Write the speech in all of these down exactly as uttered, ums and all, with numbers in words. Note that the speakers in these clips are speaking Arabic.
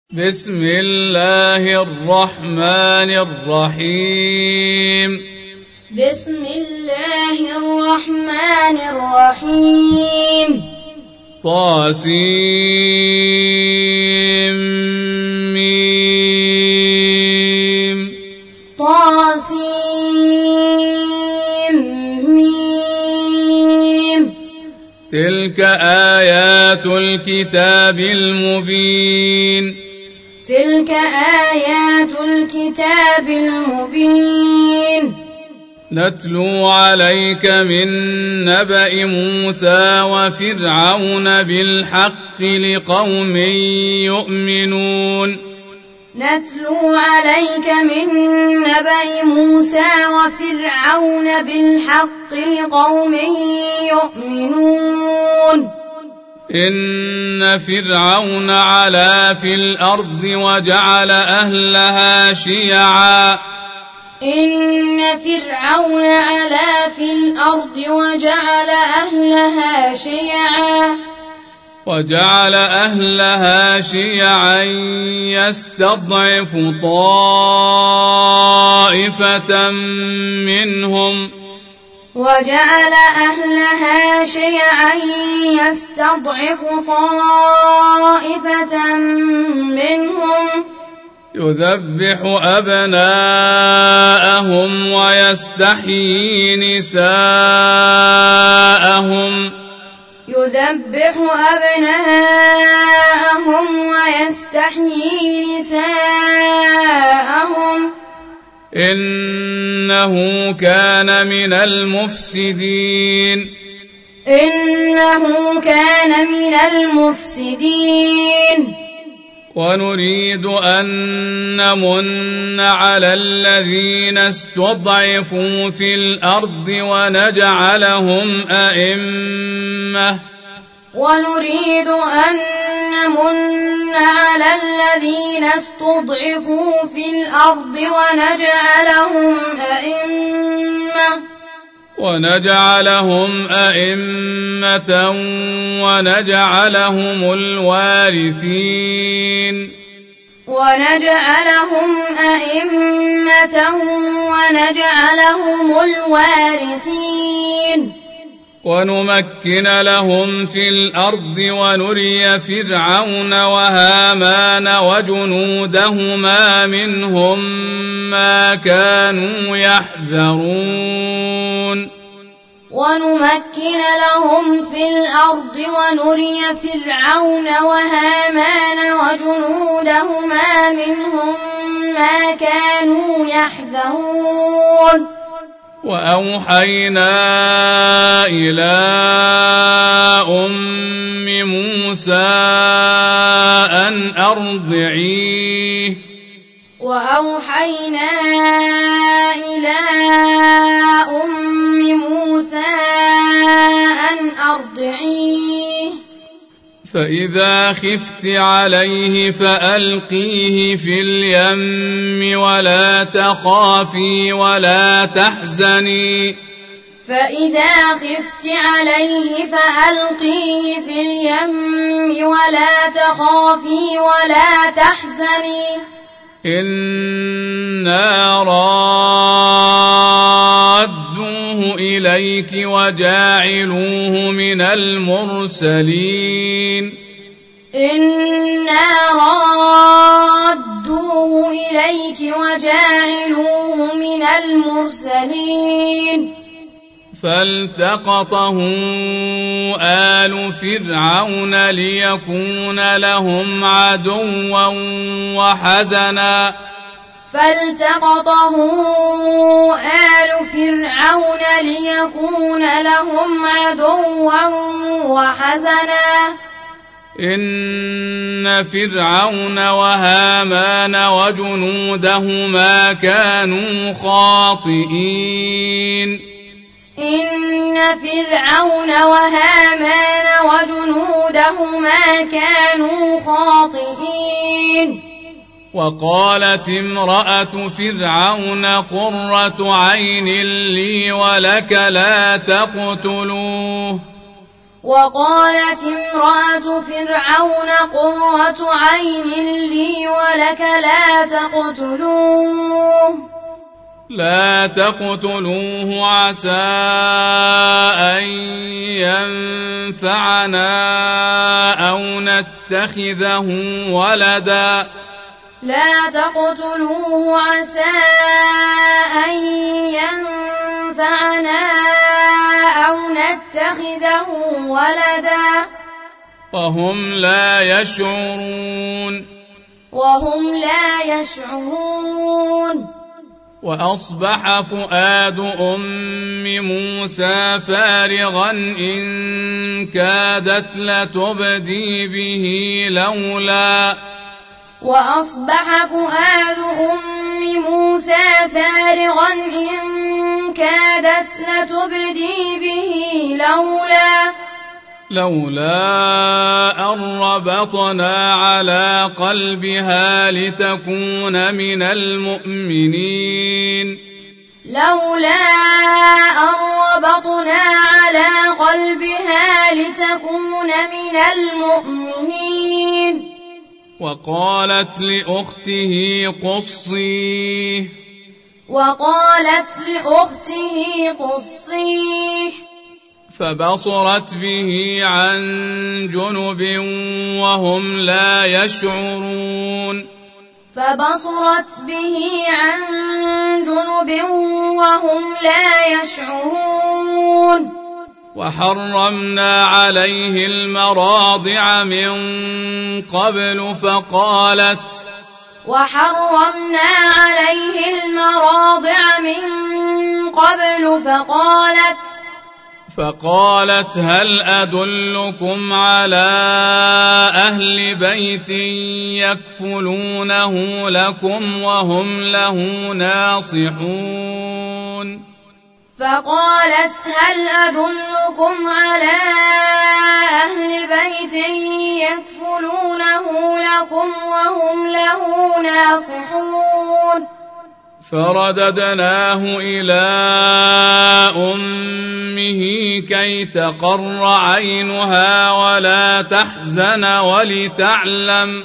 بسم الله الرحمن الرحيم بسم الله الرحمن الرحيم طاسيم ميم طاسيم ميم تلك آيات الكتاب المبين تلك آيات الكتاب المبين نتلو عليك من نبأ موسى وفرعون بالحق لقوم يؤمنون نتلو عليك من نبأ موسى وفرعون بالحق لقوم يؤمنون إن فرعون علا في الأرض وجعل أهلها شيعا إن فرعون علا في الأرض وجعل أهلها شيعا وجعل أهلها شيعا يستضعف طائفة منهم وجعل أهلها شيعا يستضعف طائفة منهم يذبح أبناءهم ويستحيي نساءهم يذبح أبناءهم ويستحيي نساءهم إنه كان من المفسدين إنه كان من المفسدين ونريد أن نمن على الذين استضعفوا في الأرض ونجعلهم أئمة ونريد أن نمن على الذين استضعفوا في الأرض ونجعلهم أئمة ونجعلهم أئمة ونجعلهم الوارثين ونجعلهم أئمة ونجعلهم الوارثين ونمكن لهم في الأرض ونري فرعون وهامان وجنودهما منهم ما كانوا يحذرون ونمكن لهم في الأرض ونري فرعون وهامان وجنودهما منهم ما كانوا يحذرون وأوحينا إلى أم موسى أن أرضعيه وأوحينا إلى أم موسى أن أرضعيه فإذا خفت عليه فألقيه في اليم ولا تخافي ولا تحزني فإذا خفت عليه فألقيه في اليم ولا تخافي ولا تحزني إنا رادوه إليك وجاعلوه من المرسلين إنا رادوه إليك وجاعلوه من المرسلين فالتقطه آل فرعون ليكون لهم عدوا وحزنا فالتقطه آل فرعون ليكون لهم عدوا وحزنا إن فرعون وهامان وجنودهما كانوا خاطئين إن فرعون وهامان وجنودهما كانوا خاطئين وقالت امرأة فرعون قرة عين لي ولك لا تقتلوه وقالت امرأة فرعون قرة عين لي لك لا تقتلوه لا تقتلوه عسى أن ينفعنا أو نتخذه ولدا لا تقتلوه عسى أن ينفعنا أو نتخذه ولدا وهم لا يشعرون وهم لا يشعرون وأصبح فؤاد أم موسى فارغا إن كادت لتبدي به لولا وأصبح فؤاد أم موسى فارغا إن كادت لتبدي به لولا لولا أن ربطنا على قلبها لتكون من المؤمنين لولا أن ربطنا على قلبها لتكون من المؤمنين وقالت لأخته قصيه وقالت لأخته قصيه فبصرت به عن جنب وهم لا يشعرون فبصرت به عن جنب وهم لا يشعرون وحرمنا عليه المراضع من قبل فقالت وحرمنا عليه المراضع من قبل فقالت فقالت هل أدلكم على أهل بيت يكفلونه لكم وهم له ناصحون فقالت هل أدلكم على أهل بيت يكفلونه لكم وهم له ناصحون فرددناه إلى أمه كي تقر عينها ولا تحزن ولتعلم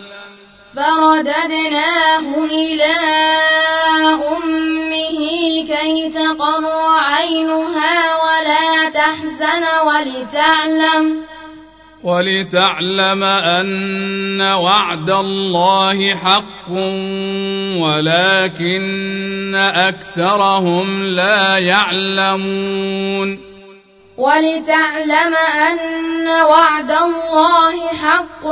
فرددناه إلى أمه كي تقر عينها ولا تحزن ولتعلم ولتعلم أن وعد الله حق ولكن أكثرهم لا يعلمون ولتعلم أن وعد الله حق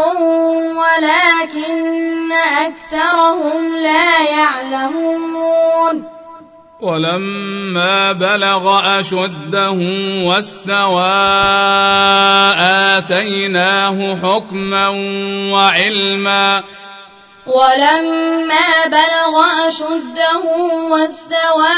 ولكن أكثرهم لا يعلمون ولما بلغ أشده واستوى آتيناه حكما وعلما ولما بلغ أشده واستوى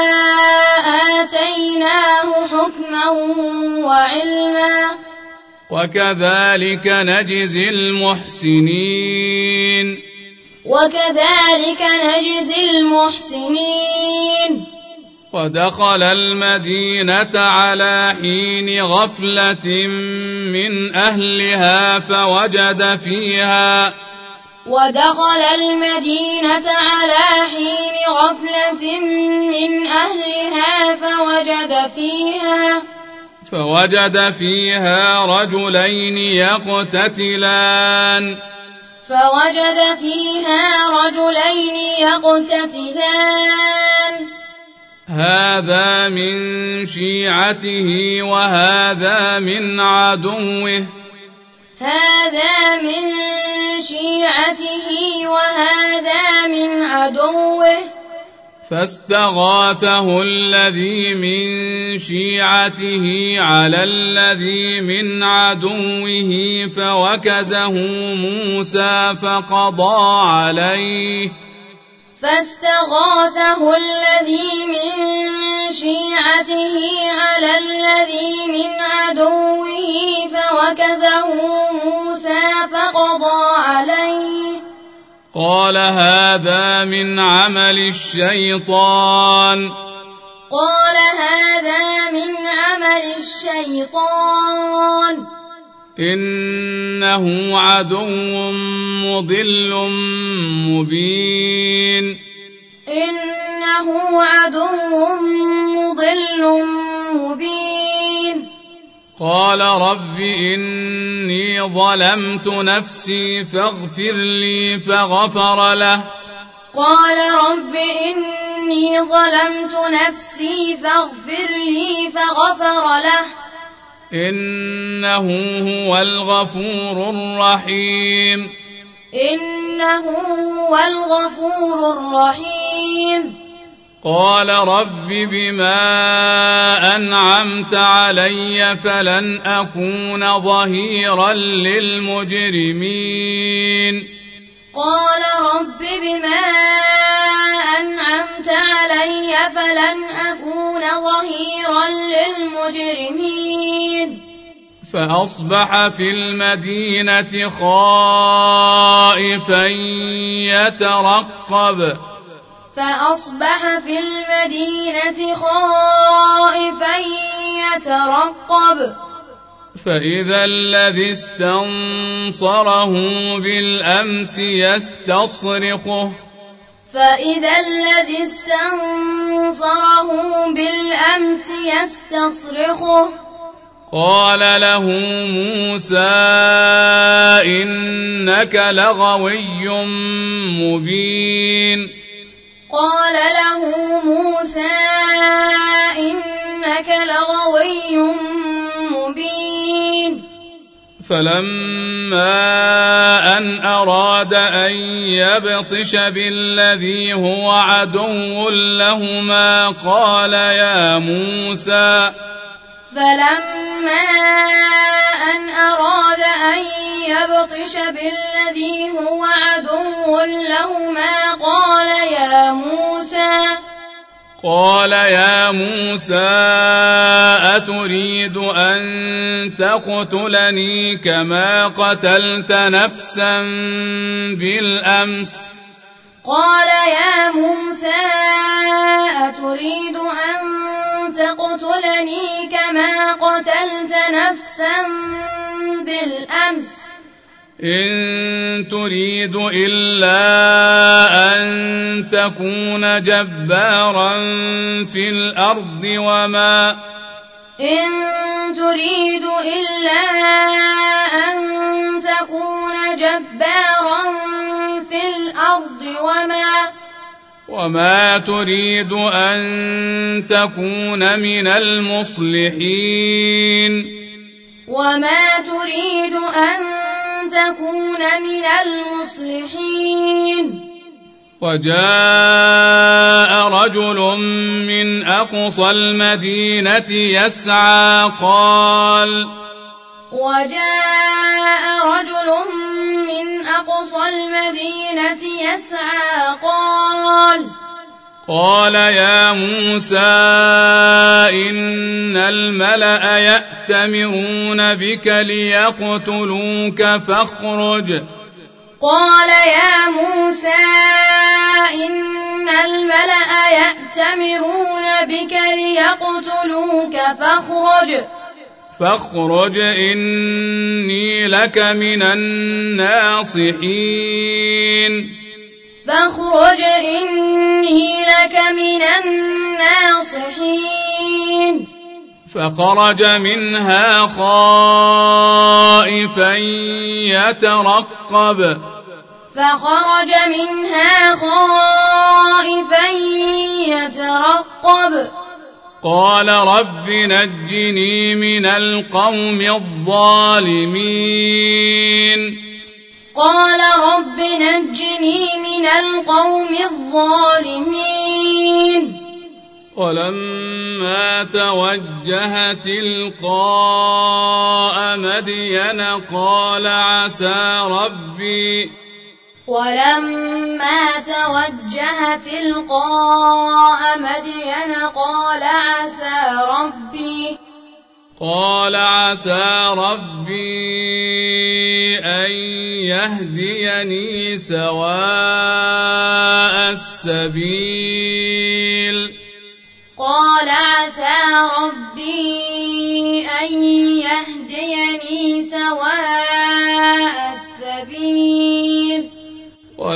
آتيناه حكما وعلما وكذلك نجزي المحسنين وكذلك نجزي المحسنين ودخل المدينة على حين غفلة من أهلها فوجد فيها ودخل المدينة على حين غفلة من أهلها فوجد فيها فوجد فيها رجلين يقتتلان فوجد فيها رجلين يقتتلان هذا من شيعته وهذا من عدوه هذا من شيعته وهذا من عدوه فاستغاثه الذي من شيعته على الذي من عدوه فوكزه موسى فقضى عليه فاستغاثه الذي من شيعته على الذي من عدوه فوكزه موسى فقضى عليه قال هذا من عمل الشيطان قال هذا من عمل الشيطان إنه عدو مضل مبين إنه عدو مضل مبين قال رب إني ظلمت نفسي فاغفر لي فغفر له قال رب إني ظلمت نفسي فاغفر لي فغفر له إنه هو الغفور الرحيم إنه هو الغفور الرحيم قال رب بما أنعمت علي فلن أكون ظهيرا للمجرمين قال رب بما أنعمت علي فلن أكون ظهيرا للمجرمين فأصبح في المدينة خائفا يترقب فأصبح في المدينة خائفا يترقب فإذا الذي استنصره بالأمس يستصرخه فإذا الذي استنصره بالأمس يستصرخه قال له موسى إنك لغوي مبين قال له موسى إنك لغوي مبين فلما أن أراد أن يبطش بالذي هو عدو لهما قال يا موسى فلما أن أراد أن يبطش بالذي هو عدو لهما قال يا موسى قال يا موسى أتريد أن تقتلني كما قتلت نفسا بالأمس قال يا موسى أتريد أن تقتلني كما قتلت نفسا بالأمس إن تريد إلا أن تكون جبارا في الأرض وما إن تريد إلا أن تكون جبارا في الأرض وما وما تريد أن تكون من المصلحين وما تريد أن تكون من المصلحين وجاء رجل من أقصى المدينة يسعى قال وجاء رجل من أقصى المدينة يسعى قال قال يا موسى إن الملأ يأتمرون بك ليقتلوك فاخرج قال يا موسى إن الملأ يأتمرون بك ليقتلوك فاخرج فاخرج إني لك من الناصحين فاخرج إني لك من الناصحين فخرج منها خائفا يترقب فخرج منها خائفا يترقب قال رب نجني من القوم الظالمين قال رب نجني من القوم الظالمين ولما توجه تلقاء مدين قال عسى ربي ولما توجه تلقاء مدين قال عسى ربي قال عسى ربي أن يهديني سواء السبيل قال عسى ربي أن يهديني سواء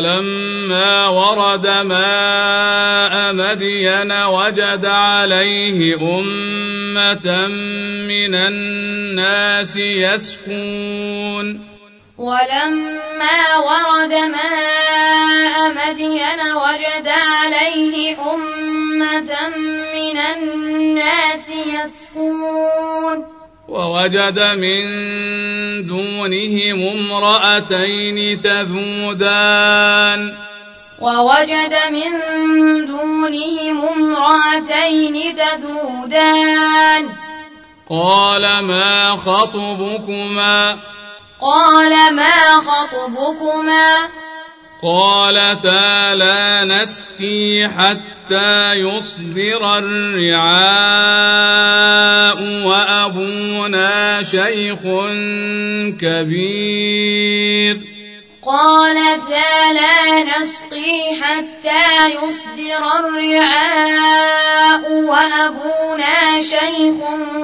ولما ورد ماء مدين وجد عليه أمة من الناس يسقون ولما ورد ماء مدين وجد عليه أمة من الناس يسقون ووجد من دونهم امرأتين تذودان ووجد من دونهم امرأتين تذودان قال ما خطبكما قال ما خطبكما قالتا لا نسقي حتى يصدر الرعاء وأبونا شيخ كبير قالتا لا نسقي حتى يصدر الرعاء وأبونا شيخ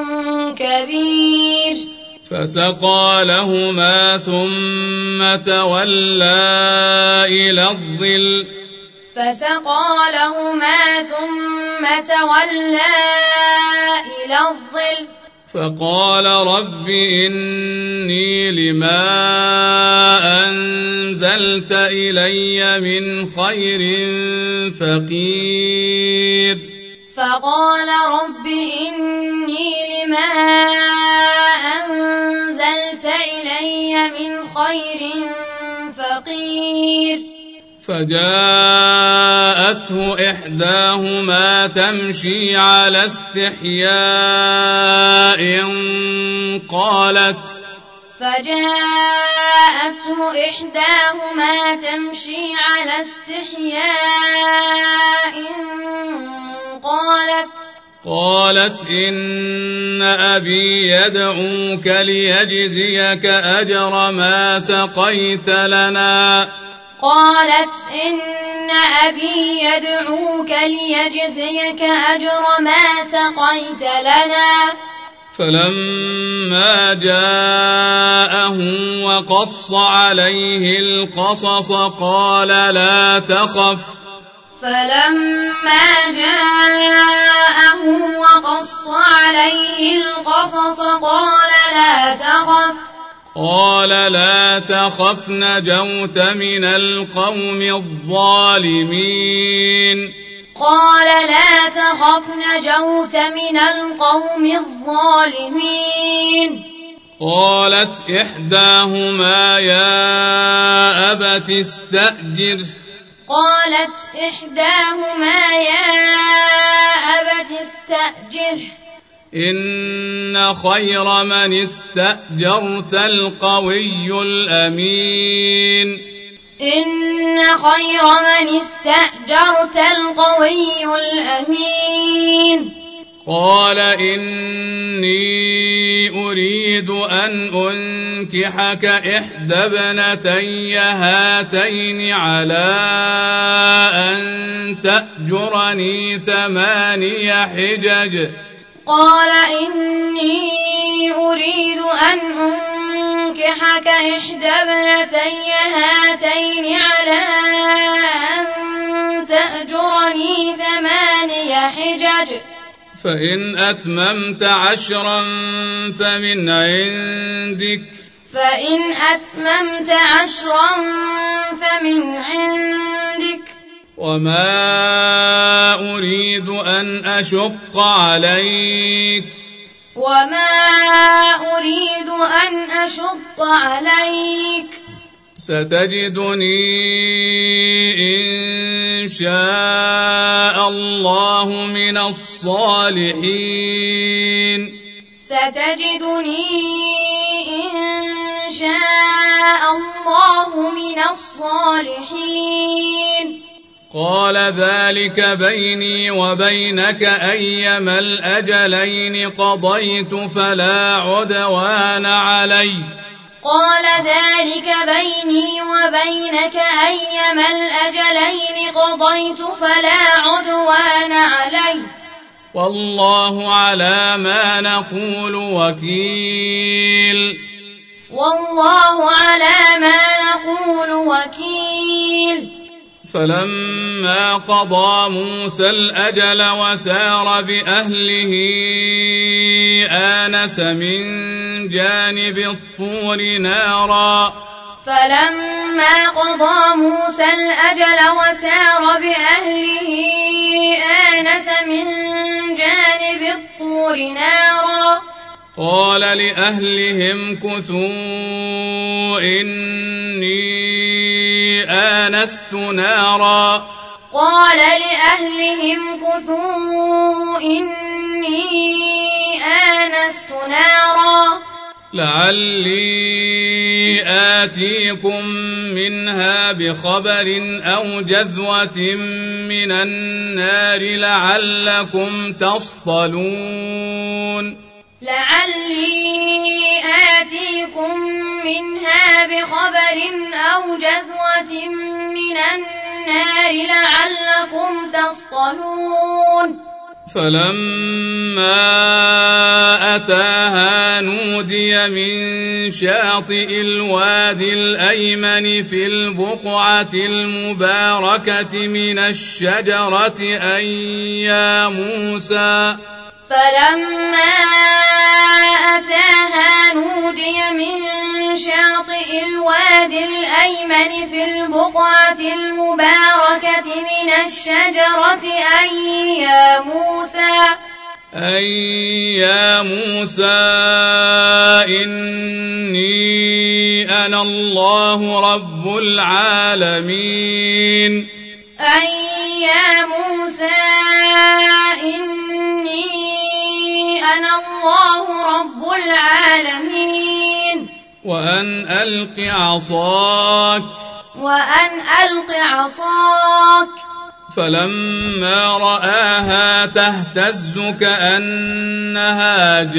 كبير فسقى لهما ثم تولى إلى الظل فسقى لهما ثم تولى إلى الظل فقال رب إني لما أنزلت إلي من خير فقير فقال رب إني لما أنزلت إلي من خير فقير فجاءته إحداهما تمشي على استحياء قالت فجاءته إحداهما تمشي على استحياء قالت قالت إن أبي يدعوك ليجزيك أجر ما سقيت لنا قالت إن أبي يدعوك ليجزيك أجر ما سقيت لنا فلما جاءه وقص عليه القصص قال لا تخف فلما جاءه وقص عليه القصص قال لا تخف قال لا تخف نجوت من القوم الظالمين قال لا تخف نجوت من القوم الظالمين قالت إحداهما يا أبت استأجر قالت إحداهما يا أبت استأجره إن خير من استأجرت القوي الأمين إن خير من استأجرت القوي الأمين قال إني أريد أن أنكحك إحدى ابنتي هاتين على أن تأجرني ثماني حجج قال إني أريد أن أنكحك إحدى ابنتي هاتين على أن تأجرني ثماني حجج فإن أتممت عشرا فمن عندك فإن أتممت عشرا فمن عندك وما أريد أن أشق عليك وما أريد أن أشق عليك ستجدني إن شاء الله من الصالحين ستجدني إن شاء الله من الصالحين قال ذلك بيني وبينك أيما الأجلين قضيت فلا عدوان علي قال ذلك بيني وبينك أيما الأجلين قضيت فلا عدوان علي والله على ما نقول وكيل والله على ما نقول وكيل. فلما قضى موسى الأجل وسار بأهله آنس من جانب الطور نارا فلما قضى موسى الأجل وسار بأهله آنس من جانب الطور نارا قال لأهلهم كثوا إني آنست نارا قال لأهلهم كثوا إني آنست نارا لعلي آتيكم منها بخبر أو جذوة من النار لعلكم تصطلون لعلي آتيكم منها بخبر أو جذوة من النار لعلكم تصطلون فلما أتاها نودي من شاطئ الوادي الأيمن في البقعة المباركة من الشجرة أن يا موسى فلما أتاها نودي من شاطئ الوادي الأيمن في البقعة المباركة من الشجرة أن يا موسى أن يا موسى إني أنا الله رب العالمين أن يا موسى إني أنا الله رب العالمين وأن ألق عصاك وأن ألق عصاك فلما رآها تهتز كأنها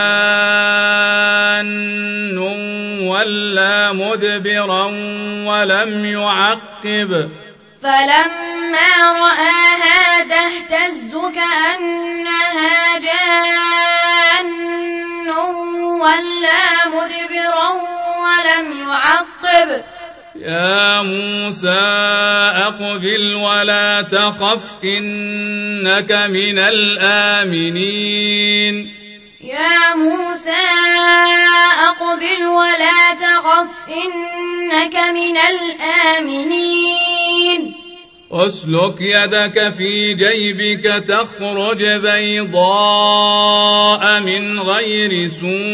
جان ولا مدبرا ولم يعقب فلما رآها تهتز كأنها جان ولا مدبرا ولم يعقب يا موسى أقبل ولا تخف إنك من الآمنين يا موسى أقبل ولا تخف إنك من الآمنين أسلك يدك في جيبك تخرج بيضاء من غير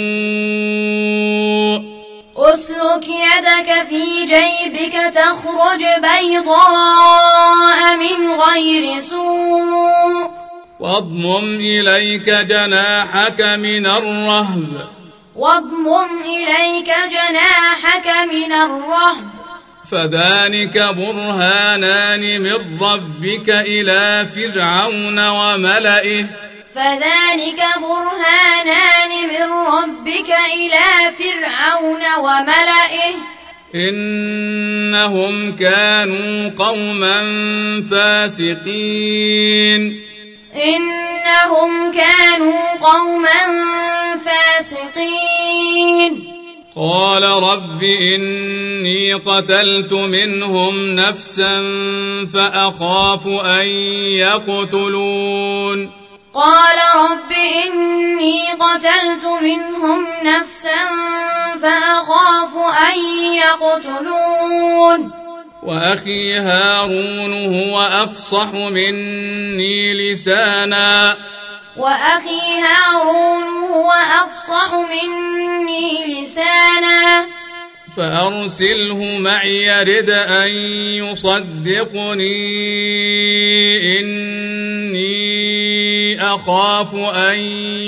سوء أسلك يدك في جيبك تخرج بيضاء من غير سوء واضمم إليك جناحك من الرهب واضمم إليك جناحك من الرهب فذلك برهانان من ربك إلى فرعون وملئه فذلك برهانان من ربك إلى فرعون وملئه إنهم كانوا قوما فاسقين إنهم كانوا قوما فاسقين قال رب إني قتلت منهم نفسا فأخاف أن يقتلون قال رب إني قتلت منهم نفسا فأخاف أن يقتلون وأخي هارون هو أفصح مني لسانا وأخي هارون هو أفصح مني لسانا فأرسله معي يرد أن يصدقني إني أخاف أن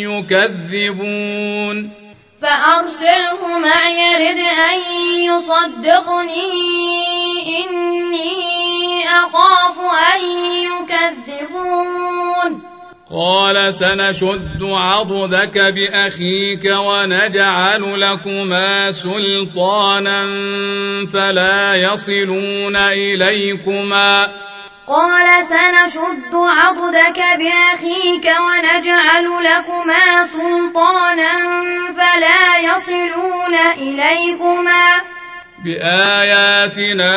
يكذبون فأرسله معي يرد أن يصدقني إني أخاف أن يكذبون قال سنشد عضدك بأخيك ونجعل لكما سلطانا فلا يصلون إليكما قال سنشد عضدك بأخيك ونجعل لكما سلطانا فلا يصلون إليكما بآياتنا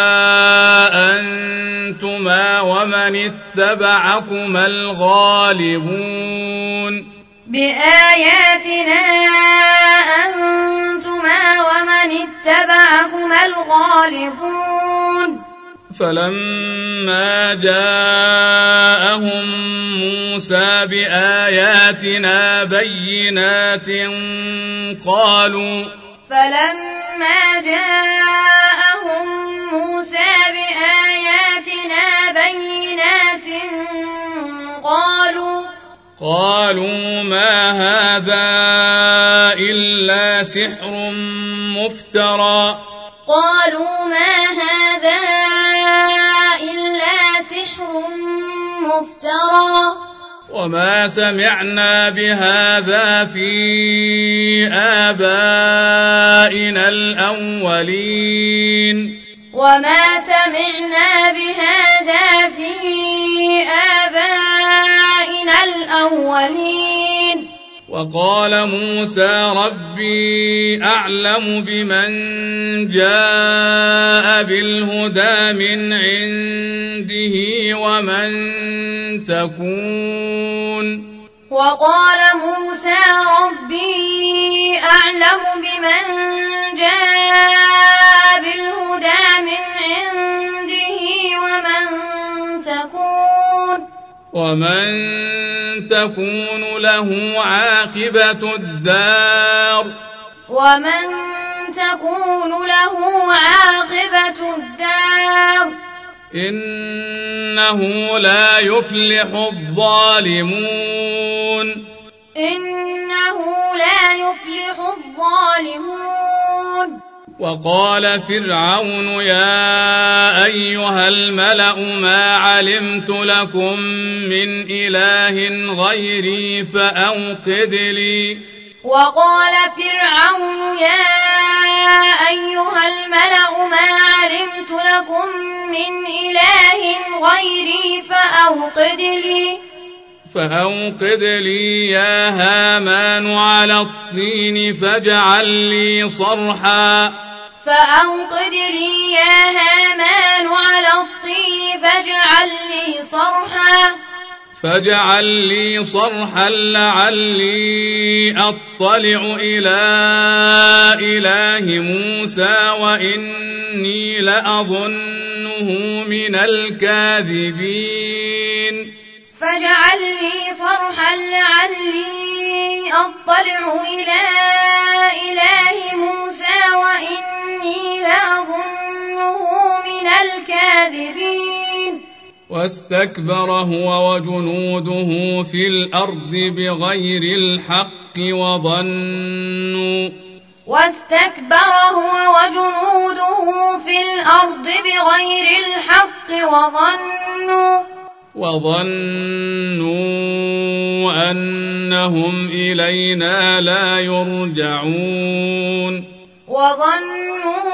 أنتما ومن اتبعكما الغالبون بآياتنا أنتما ومن اتبعكما الغالبون فلما جاءهم موسى بآياتنا بينات قالوا فلما جاءهم موسى بآياتنا بينات قالوا قالوا ما هذا إلا سحر مفترى قالوا ما هذا إلا سحر مفترى وما سمعنا بهذا في آبائنا الأولين وما سمعنا بهذا في آبائنا الأولين وقال موسى ربي أعلم بمن جاء بالهدى من عنده ومن تكون وقال موسى ربي أعلم بمن جاء بالهدى من عنده ومن تكون ومن تكون له عاقبة الدار ومن تكون له عاقبة الدار إنه لا يفلح الظالمون إنه لا يفلح الظالمون وقال فرعون يا أيها الملأ ما علمت لكم من إله غيري فأوقد لي وقال فرعون يا أيها الملأ ما علمت لكم من إله غيري فأوقد لي فأوقد لي يا هامان على الطين فاجعل لي صرحا فأوقد لي يا هامان على الطين فاجعل لي صرحا فاجعل لي صرحا لعلي أطلع إلى إله موسى وإني لأظنه من الكاذبين فاجعل لي صرحا لعلي أطلع إلى إله موسى وإني لأظنه من الكاذبين واستكبر هو وجنوده في الأرض بغير الحق وظنوا واستكبر هو وجنوده في الأرض بغير الحق وظنوا وظنوا أنهم إلينا لا يرجعون وظنوا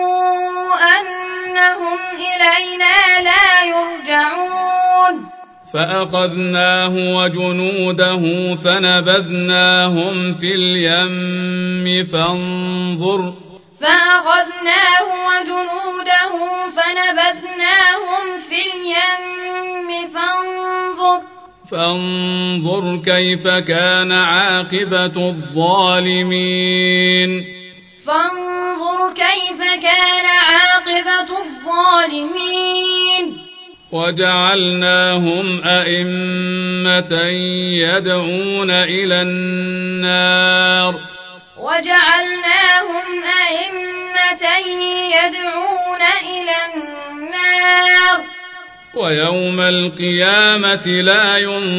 أنهم إلينا لا يرجعون فأخذناه وجنوده فنبذناهم في اليم فانظر فأخذناه وجنوده فنبذناهم في اليم فانظر فانظر كيف كان عاقبة الظالمين فانظر كيف كان عاقبة الظالمين وجعلناهم أئمة يدعون إلى النار وجعلناهم أئمة يدعون إلى النار ويوم القيامة لا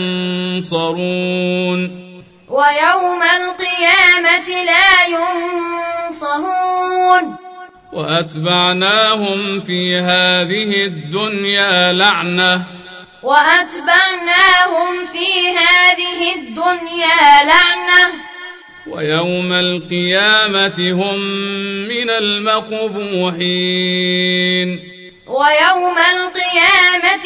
ينصرون ويوم القيامة لا ينصرون وأتبعناهم في هذه الدنيا لعنة وأتبعناهم في هذه الدنيا لعنة ويوم القيامة هم من المقبوحين ويوم القيامة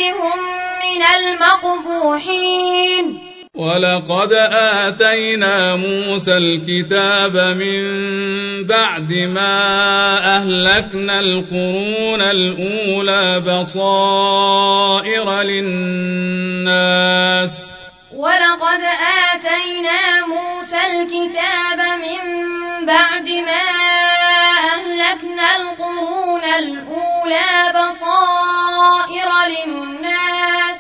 المقبوحين. ولقد آتينا موسى الكتاب من بعد ما أهلكنا القرون الأولى بصائر للناس ولقد آتينا موسى الكتاب من بعد ما أهلكنا القرون الأولى بصائر للناس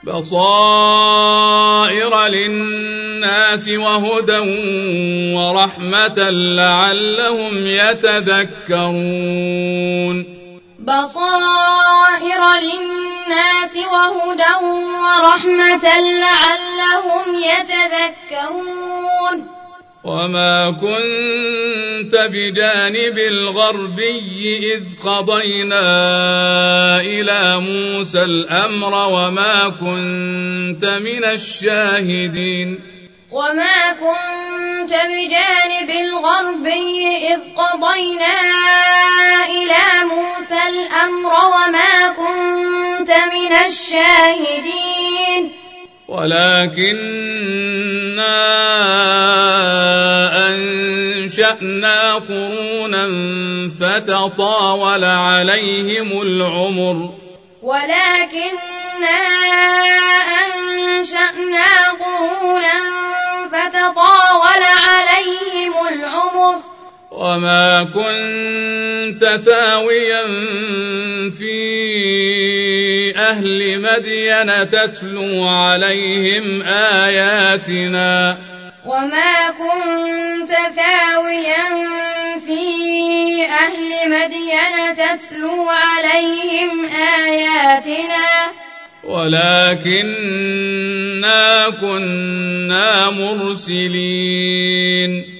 بصائر للناس وهدى ورحمة لعلهم يتذكرون. بصائر للناس وهدى ورحمة لعلهم يتذكرون. وما كنت بجانب الغربي إذ قضينا إلى موسى الأمر وما كنت من الشاهدين. وما كنت بجانب الغربي إذ قضينا إلى موسى الأمر وما كنت من الشاهدين. ولكننا أنشأنا قرونا فتطاول عليهم العمر ولكننا أنشأنا قرونا فتطاول عليهم العمر وما كنت ثاويا في أهل مدين تتلو عليهم آياتنا وما كنت ثاويا في أهل مدين تتلو عليهم آياتنا ولكننا كنا مرسلين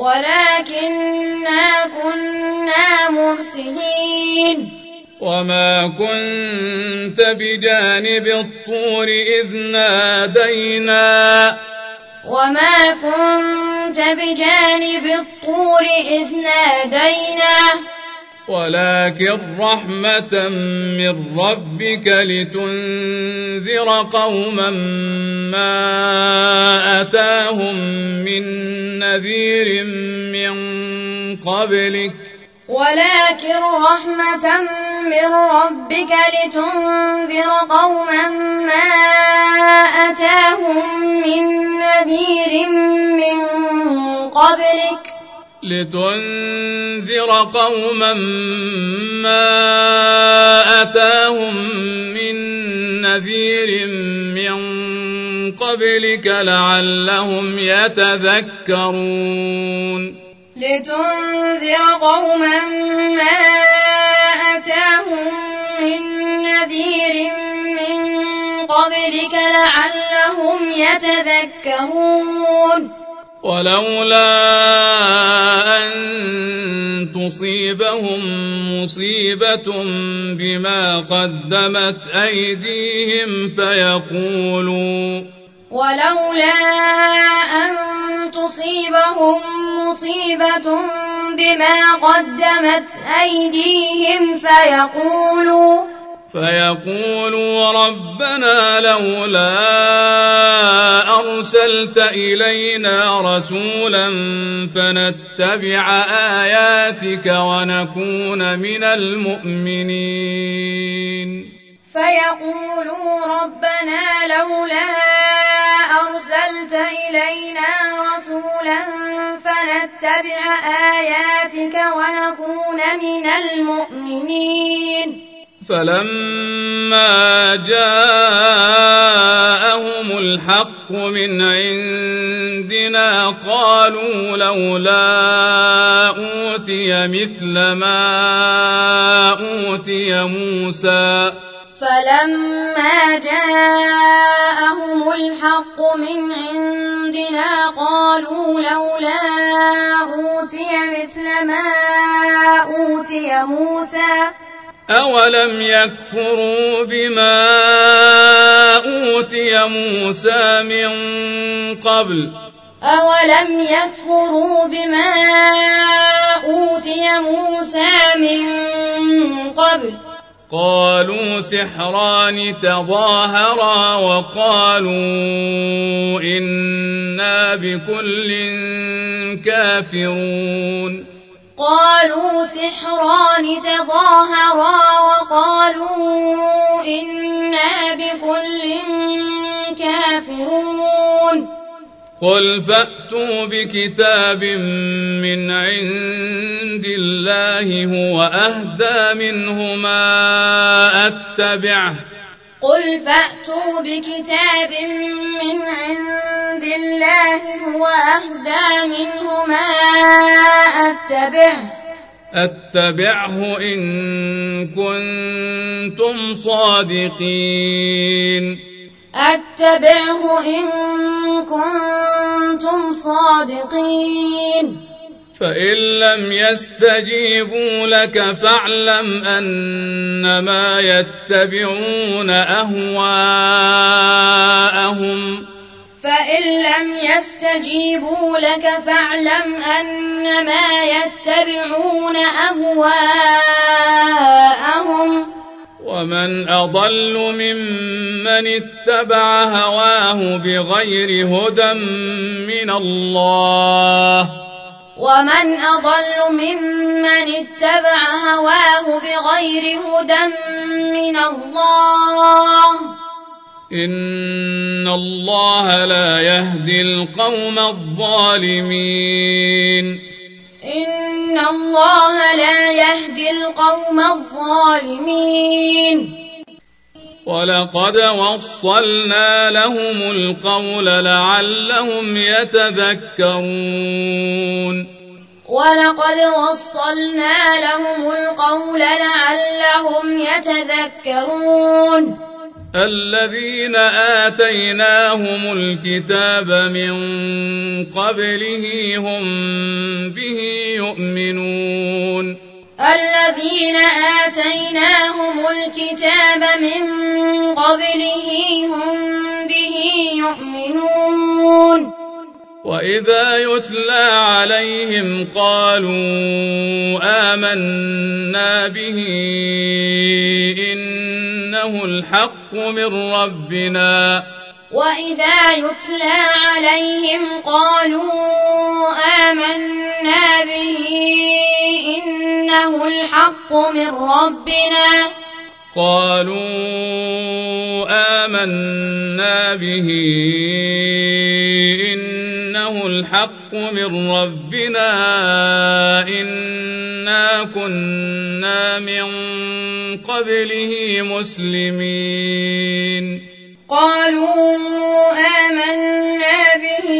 ولكننا كنا مرسلين. وما كنت بجانب الطور إذ نادينا وما كنت بجانب الطور إذ نادينا ولكن رحمة من ربك لتنذر قوما ما أتاهم من نذير من قبلك ولكن رحمة من ربك لتنذر قوما ما أتاهم من نذير من قبلك لتنذر قوما ما أتاهم من نذير من قبلك لعلهم يتذكرون. لتنذر قوما ما أتاهم من نذير من قبلك لعلهم يتذكرون. ولولا أن تصيبهم مصيبة بما قدمت أيديهم فيقولوا ولولا أن تصيبهم مصيبة بما قدمت أيديهم فيقولوا فيقولوا ربنا لولا أرسلت إلينا رسولا فنتبع آياتك ونكون من المؤمنين. فيقولوا ربنا لولا أرسلت إلينا رسولا فنتبع آياتك ونكون من المؤمنين. فلما جاءهم الحق من عندنا قالوا لولا أوتي مثل ما أوتي موسى فلما جاءهم الحق من عندنا قالوا لولا أوتي مثل ما أوتي موسى أولم يكفروا بما أوتي موسى من قبل أولم يكفروا بما أوتي موسى من قبل قالوا سحران تظاهرا وقالوا إنا بكل كافرون قالوا سحران تظاهرا وقالوا إنا بكل كافرون قل فأتوا بكتاب من عند الله هو أهدى منهما أتبعه قل فأتوا بكتاب من عند الله هو أهدى منهما أتبعه أتبعه إن كنتم صادقين أتبعه إن كنتم صادقين فإن لم يستجيبوا لك فاعلم أنما يتبعون أهواءهم فإن لم يستجيبوا لك فاعلم أنما يتبعون أهواءهم ومن أضل ممن اتبع هواه بغير هدى من الله ومن أضل ممن اتبع هواه بغير هدى من الله إن الله لا يهدي القوم الظالمين إن الله لا يهدي القوم الظالمين ولقد وصلنا لهم القول لعلهم يتذكرون ولقد وصلنا لهم القول لعلهم يتذكرون الذين آتيناهم الكتاب من قبله هم به يؤمنون الذين آتيناهم الكتاب من قبله هم به يؤمنون وإذا يتلى عليهم قالوا آمنا به إنه الحق من ربنا وإذا يتلى عليهم قالوا آمنا به إنه الحق من ربنا قالوا آمنا به إنه الحق من ربنا إنا كنا من قبله مسلمين قالوا آمنا به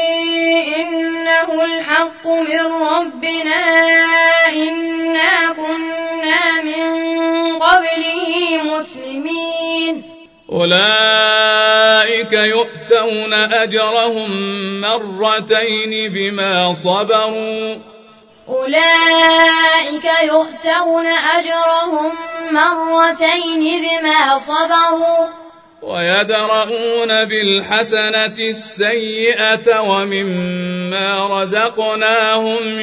إنه الحق من ربنا إنا كنا من قبله مسلمين أولئك يؤتون أجرهم مرتين بما صبروا أولئك يؤتون أجرهم مرتين بما صبروا ويدرؤون بالحسنة السيئة ومما رزقناهم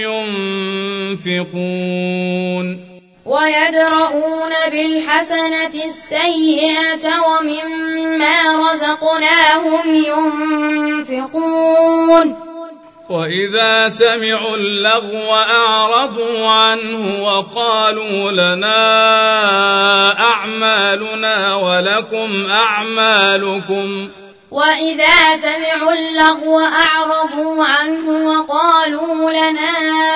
ينفقون ويدرؤون بالحسنة السيئة ومما رزقناهم ينفقون وإذا سمعوا اللغو أعرضوا عنه وقالوا لنا أعمالنا ولكم أعمالكم وإذا سمعوا اللغو أعرضوا عنه وقالوا لنا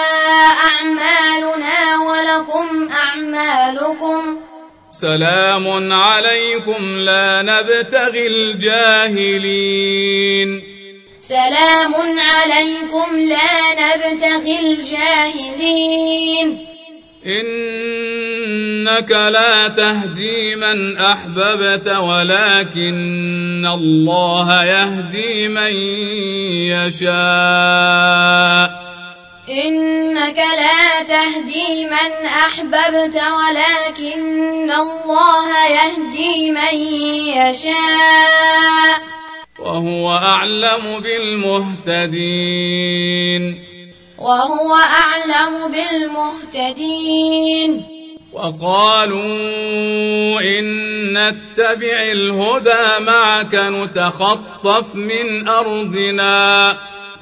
أعمالنا ولكم أعمالكم سلام عليكم لا نبتغي الجاهلين سلام عليكم لا نبتغي الجاهلين إنك لا تهدي من أحببت ولكن الله يهدي من يشاء إنك لا تهدي من أحببت ولكن الله يهدي من يشاء وهو أعلم بالمهتدين وهو أعلم بالمهتدين وقالوا إن نتبع الهدى معك نتخطف من أرضنا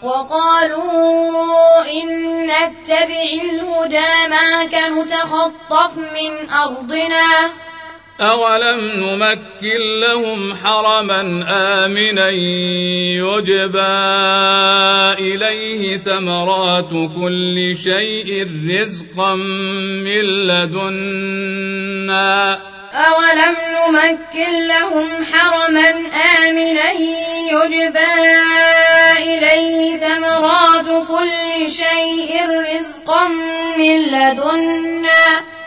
وقالوا إن نتبع الهدى معك نتخطف من أرضنا أولم نمكن لهم حرما آمنا يجبى إليه ثمرات كل شيء رزقا من لدنا أولم نمكن لهم حرما آمنا يجبى إليه ثمرات كل شيء رزقا من لدنا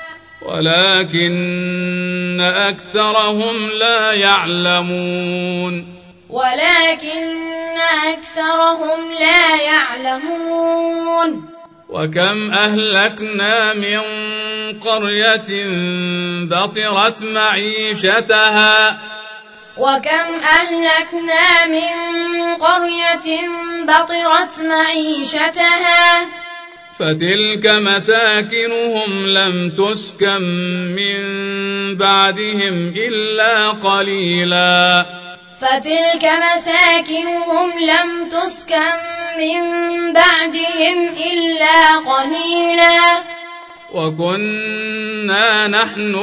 ولكن أكثرهم لا يعلمون ولكن أكثرهم لا يعلمون وكم أهلكنا من قرية بطرت معيشتها وكم أهلكنا من قرية بطرت معيشتها فتلك مساكنهم لم تسكن من بعدهم إلا قليلا فتلك مساكنهم لم تسكن من بعدهم إلا قليلا وكنا نحن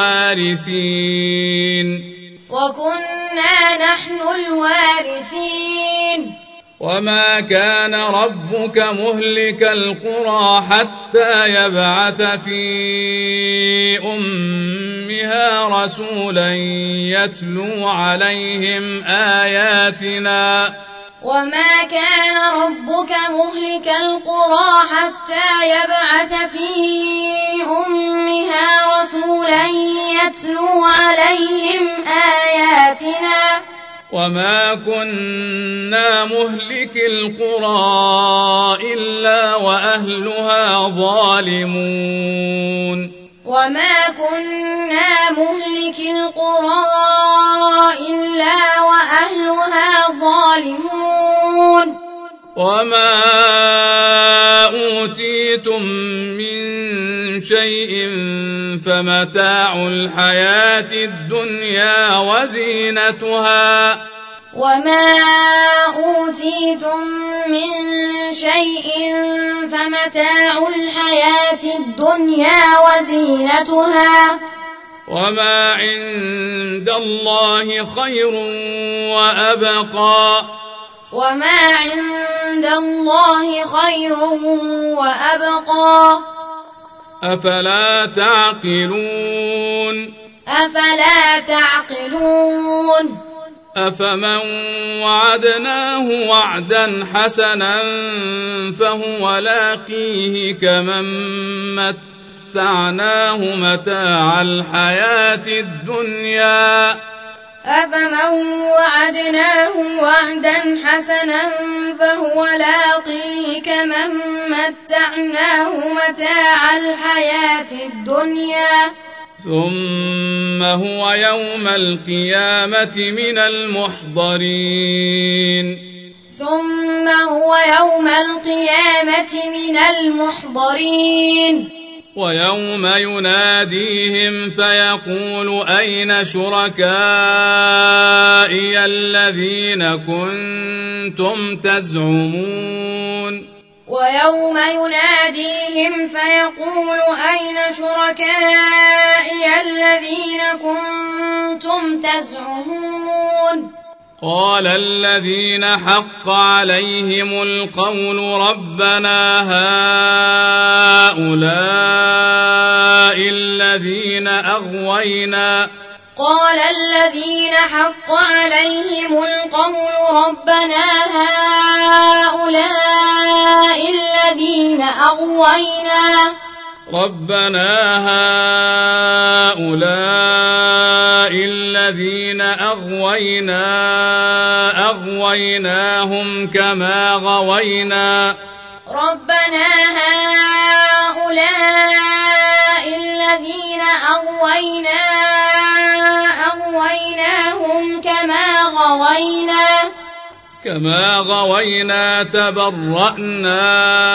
الوارثين وكنا نحن الوارثين وما كان ربك مهلك القرى حتى يبعث في أمها رسولا يتلو عليهم آياتنا وما كان ربك مهلك القرى حتى يبعث في أمها رسولا يتلو عليهم آياتنا وما كنا مهلك القرى إلا وأهلها ظالمون وما كنا مهلك القرى إلا وأهلها ظالمون وما أوتيتم من شيء فمتاع الحياة الدنيا وزينتها وما أوتيتم من شيء فمتاع الحياة الدنيا وزينتها وما عند الله خير وأبقى وما عند الله خير وأبقى أفلا تعقلون أفلا تعقلون أفمن وعدناه وعدا حسنا فهو لاقيه كمن متعناه متاع الحياة الدنيا أفمن وعدناه وعدا حسنا فهو لاقيه كمن متعناه متاع الحياة الدنيا ثم هو يوم القيامة من المحضرين ثم هو يوم القيامة من المحضرين ويوم يناديهم فيقول أين شركائي الذين كنتم تزعمون ويوم يناديهم فيقول أين شركائي الذين كنتم تزعمون قال الذين حق عليهم القول ربنا هؤلاء الذين أغوينا قال الذين حق عليهم القول ربنا هؤلاء الذين أغوينا ربنا هؤلاء الذين أغوينا أغويناهم كما غوينا ربنا هؤلاء الذين أغوينا أغويناهم كما غوينا كما غوينا تبرأنا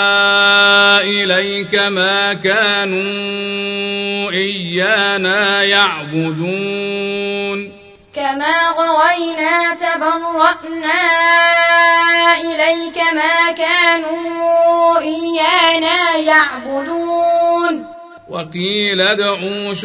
إليك ما كانوا إيانا يعبدون كما غوينا تبرأنا إليك ما كانوا إيانا يعبدون وقيل ادعوا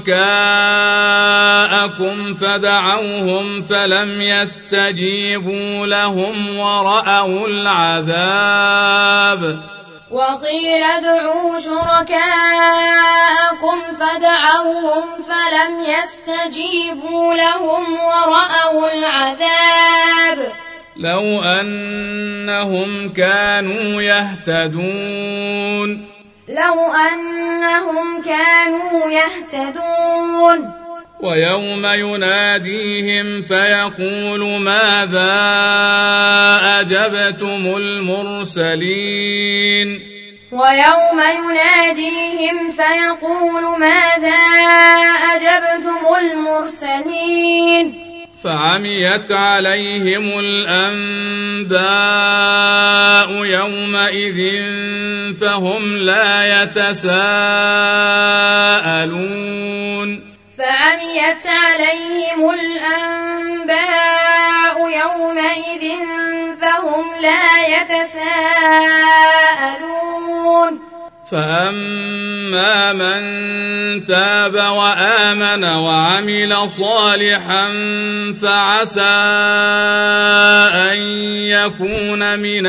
شركاءكم فدعوهم فلم يستجيبوا لهم ورأوا العذاب وقيل ادعوا شركاءكم فدعوهم فلم يستجيبوا لهم ورأوا العذاب لو أنهم كانوا يهتدون لو أنهم كانوا يهتدون ويوم يناديهم فيقول ماذا أجبتم المرسلين ويوم يناديهم فيقول ماذا أجبتم المرسلين فعميت عليهم الأنباء يومئذ فهم لا يتساءلون فعميت عليهم الأنباء يومئذ فهم لا يتساءلون فأما من تاب وآمن وعمل صالحا فعسى أن يكون من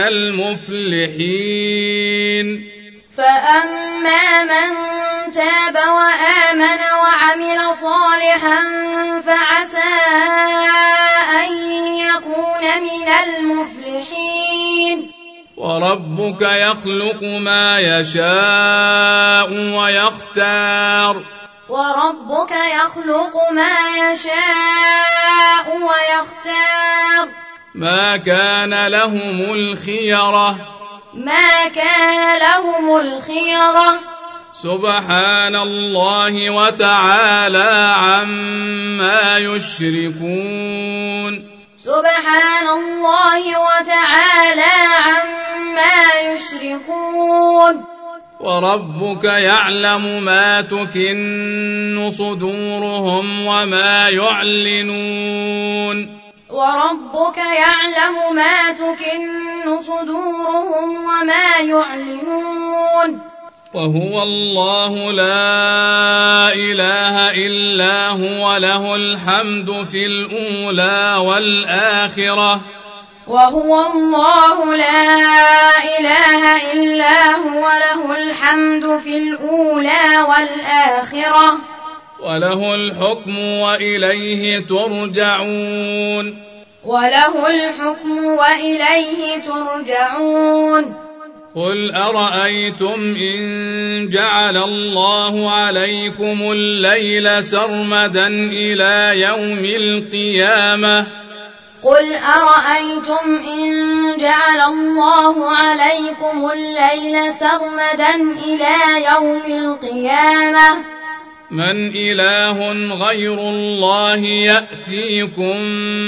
المفلحين فأما من تاب وآمن وعمل صالحا فعسى أن يكون من المفلحين وربك يخلق ما يشاء ويختار وربك يخلق ما يشاء ويختار ما كان لهم الخيرة ما كان لهم الخيرة سبحان الله وتعالى عما يشركون سبحان الله وتعالى عما يشركون وربك يعلم ما تكن صدورهم وما يعلنون وربك يعلم ما تكن صدورهم وما يعلنون وهو الله لا إله إلا هو له الحمد في الأولى والآخرة وهو الله لا إله إلا هو له الحمد في الأولى والآخرة وله الحكم وإليه ترجعون وله الحكم وإليه ترجعون قل أرأيتم إن جعل الله عليكم الليل سرمدا إلى يوم القيامة قل أرأيتم إن جعل الله عليكم الليل سرمدا إلى يوم القيامة من إله غير الله يأتيكم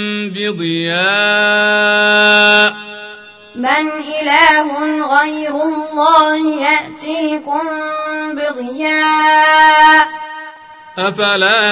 بضياء من إله غير الله يأتيكم بضياء أفلا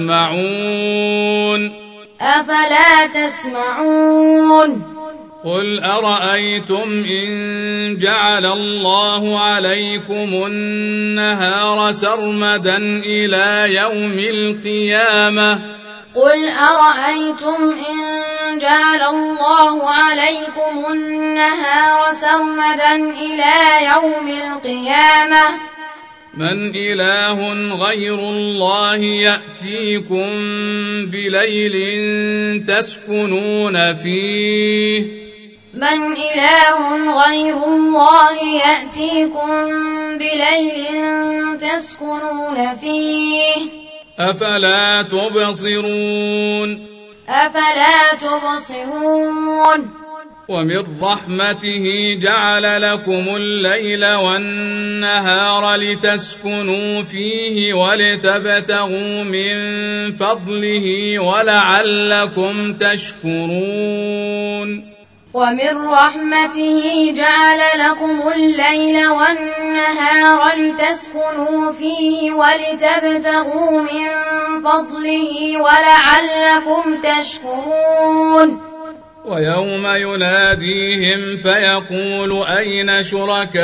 تسمعون أفلا تسمعون قل أرأيتم إن جعل الله عليكم النهار سرمدا إلى يوم القيامة قل أرأيتم إن جعل الله عليكم النهار سرمدا إلى يوم القيامة من إله غير الله يأتيكم بليل تسكنون فيه من إله غير الله يأتيكم بليل تسكنون فيه أفلا تبصرون أفلا تبصرون ومن رحمته جعل لكم الليل والنهار لتسكنوا فيه ولتبتغوا من فضله ولعلكم تشكرون ومن رحمته جعل لكم الليل والنهار لتسكنوا فيه ولتبتغوا من فضله ولعلكم تشكرون ويوم يناديهم فيقول أين شركائي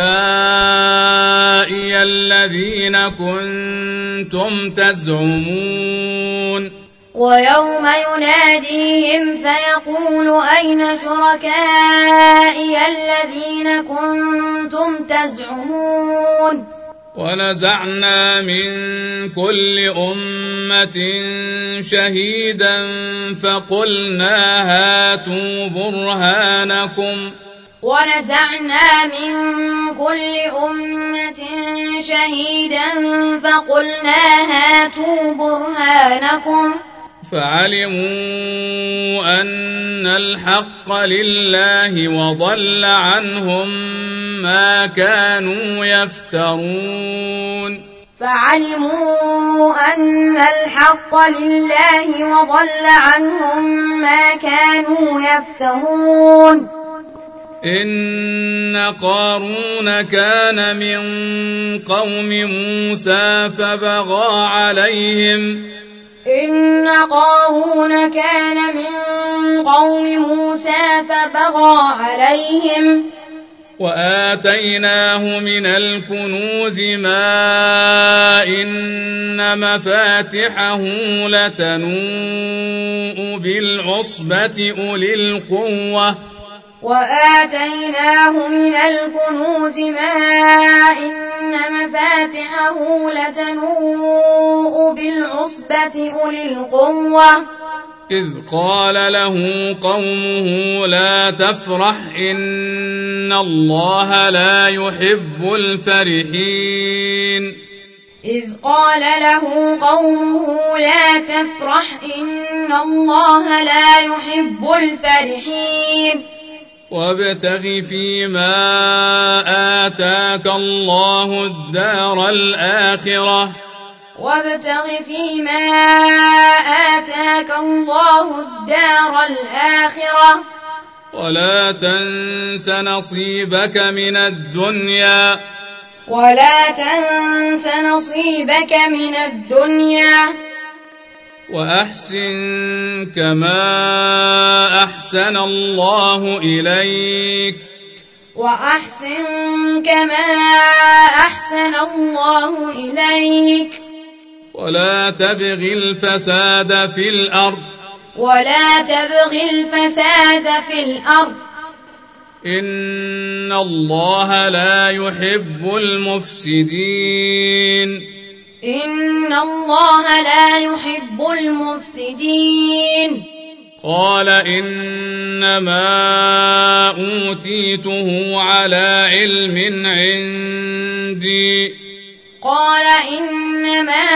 الذين كنتم تزعمون ويوم يناديهم فيقول أين شركائي الذين كنتم تزعمون ونزعنا من كل أمة شهيدا فقلنا هاتوا برهانكم ونزعنا من كل أمة شهيدا فقلنا هاتوا برهانكم فعلموا أن الحق لله وضل عنهم ما كانوا يفترون فعلموا أن الحق لله وضل عنهم ما كانوا يفترون إن قارون كان من قوم موسى فبغى عليهم إن قارون كان من قوم موسى فبغى عليهم وآتيناه من الكنوز ما إن مفاتحه لتنوء بالعصبة أولي القوة وآتيناه من الكنوز ما إن مفاتحه لتنوء بالعصبة أولي القوة إذ قال له قومه لا تفرح إن الله لا يحب الفرحين إذ قال له قومه لا تفرح إن الله لا يحب الفرحين وابتغ فيما آتاك الله الدار الآخرة وابتغ فيما آتاك الله الدار الآخرة ولا تنس نصيبك من الدنيا ولا تنس نصيبك من الدنيا وأحسن كما أحسن الله إليك وأحسن كما أحسن الله إليك ولا تبغ الفساد في الأرض ولا تبغ الفساد في الأرض إن الله لا يحب المفسدين إن الله لا يحب المفسدين قال إنما أوتيته على علم عندي قال إنما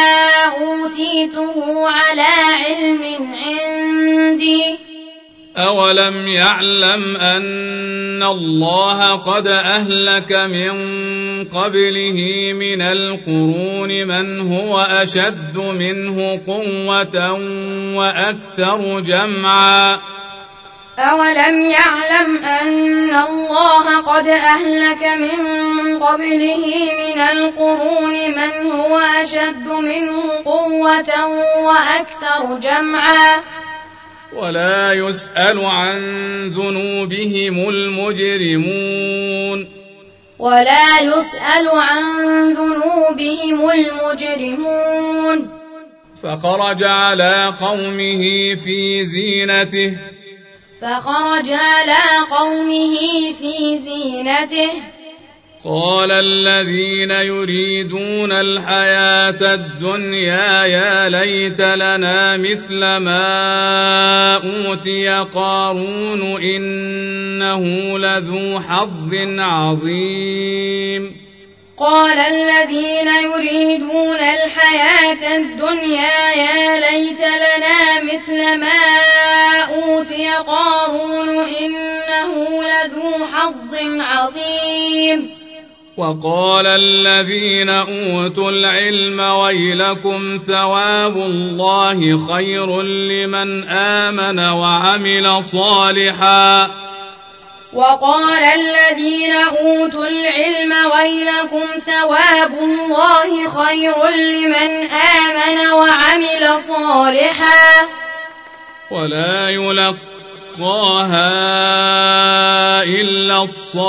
أوتيته على علم عندي أولم يعلم أن الله قد أهلك من قبله من القرون من هو أشد منه قوة وأكثر جمعا أولم يعلم أن الله قد أهلك من قبله من القرون من هو أشد منه قوة وأكثر جمعا ولا يسأل عن ذنوبهم المجرمون ولا يسأل عن ذنوبهم المجرمون فخرج على قومه في زينته فخرج على قومه في زينته قال الذين يريدون الحياة الدنيا يا ليت لنا مثل ما أوتي قارون إنه لذو حظ عظيم قال الذين يريدون الحياة الدنيا يا ليت لنا مثل ما أوتي قارون إنه لذو حظ عظيم وقال الذين أوتوا العلم ويلكم ثواب الله خير لمن آمن وعمل صالحا وقال الذين أوتوا العلم ويلكم ثواب الله خير لمن آمن وعمل صالحا ولا يلقاها إلا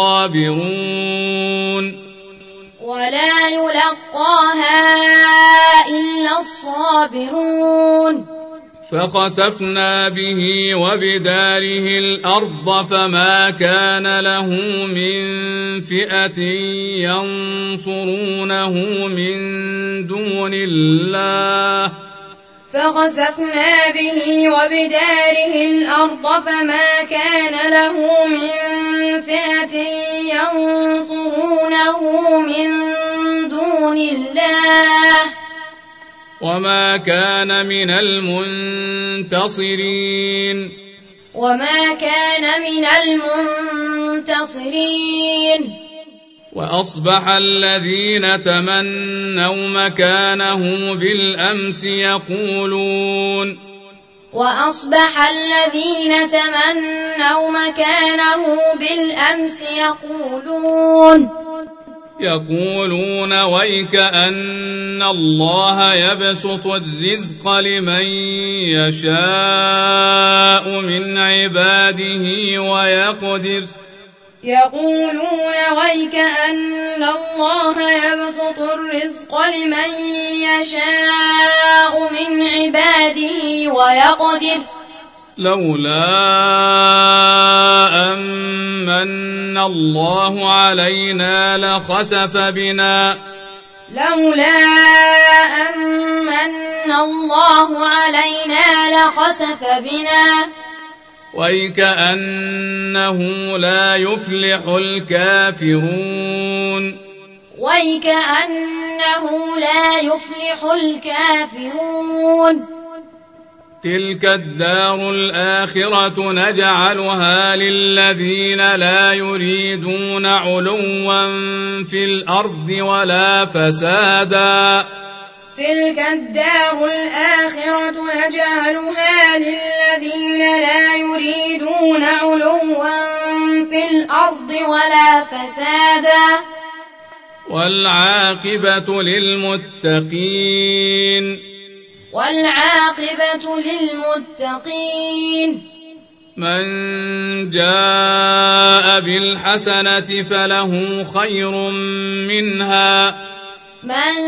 الصابرون ولا يلقاها إلا الصابرون فخسفنا به وبداره الأرض فما كان له من فئة ينصرونه من دون الله فخسفنا به وبداره الأرض فما كان له من فئة ينصرونه من دون الله وما كان من المنتصرين وما كان من المنتصرين وأصبح الذين تمنوا مكانه بالأمس يقولون وأصبح الذين تمنوا مكانه بالأمس يقولون يقولون ويك أن الله يبسط الرزق لمن يشاء من عباده ويقدر يقولون ويك أن الله يبسط الرزق لمن يشاء من عباده ويقدر لولا أمن الله علينا لخسف بنا لولا أمن الله علينا لخسف بنا ويكأنه لا يفلح الكافرون ويكأنه لا يفلح الكافرون تلك الدار الآخرة نجعلها للذين لا يريدون علوا في الأرض ولا فسادا تلك الدار الآخرة نجعلها للذين لا يريدون علوا في الأرض ولا فسادا والعاقبة للمتقين والعاقبة للمتقين من جاء بالحسنة فله خير منها من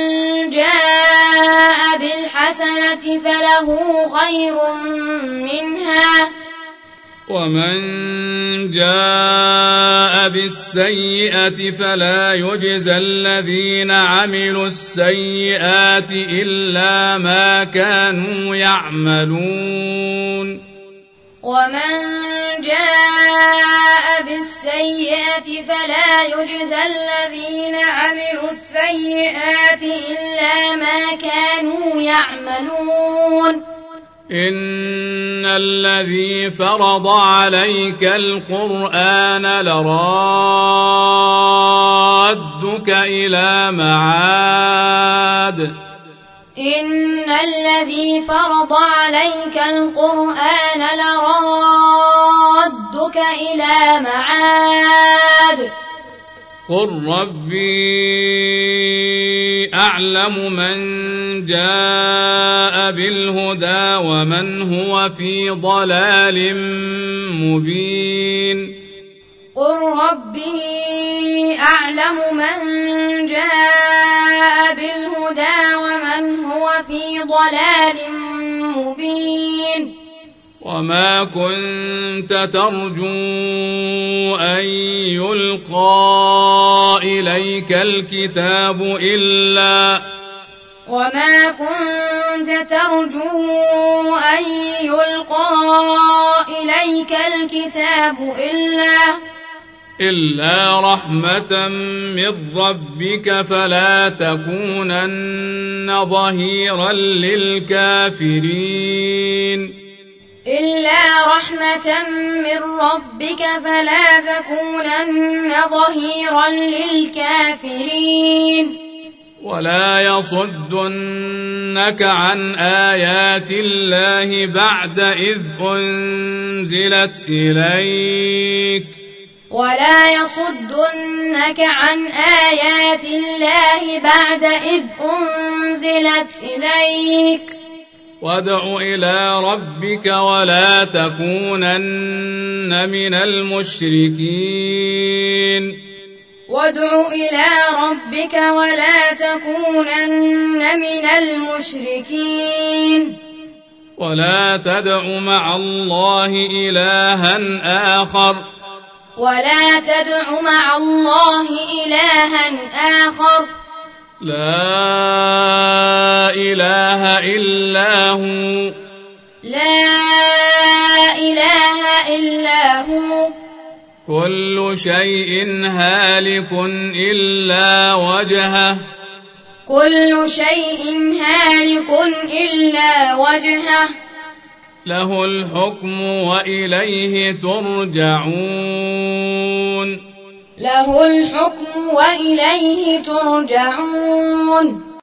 جاء بالحسنة فله خير منها ومن جاء بالسيئة فلا يجزى الذين عملوا السيئات إلا ما كانوا يعملون ومن جاء بالسيئة فلا يجزى الذين عملوا السيئات إلا ما كانوا يعملون إن الذي فرض عليك القرآن لرادك إلى معاد إن الذي فرض عليك القرآن لرادك إلى معاد قل ربي أعلم من جاء بالهدى ومن هو في ضلال مبين قل ربي أعلم من جاء بالهدى ومن هو في ضلال مبين وما كنت ترجو أن يلقى إليك الكتاب إلا وما كنت ترجو أن يلقى إليك الكتاب إلا إلا رحمة من ربك فلا تكونن ظهيرا للكافرين إلا رحمة من ربك فلا تكونن ظهيرا للكافرين ولا يصدنك عن آيات الله بعد إذ أنزلت إليك ولا يصدنك عن آيات الله بعد إذ أنزلت إليك وادع إلى ربك ولا تكونن من المشركين وادع إلى ربك ولا تكونن من المشركين ولا تدع مع الله إلها آخر ولا تدع مع الله إلها آخر لا إله إلا هو لا إله إلا هو كل شيء هالك إلا وجهه كل شيء هالك إلا وجهه له الحكم وإليه ترجعون له الحكم وإليه ترجعون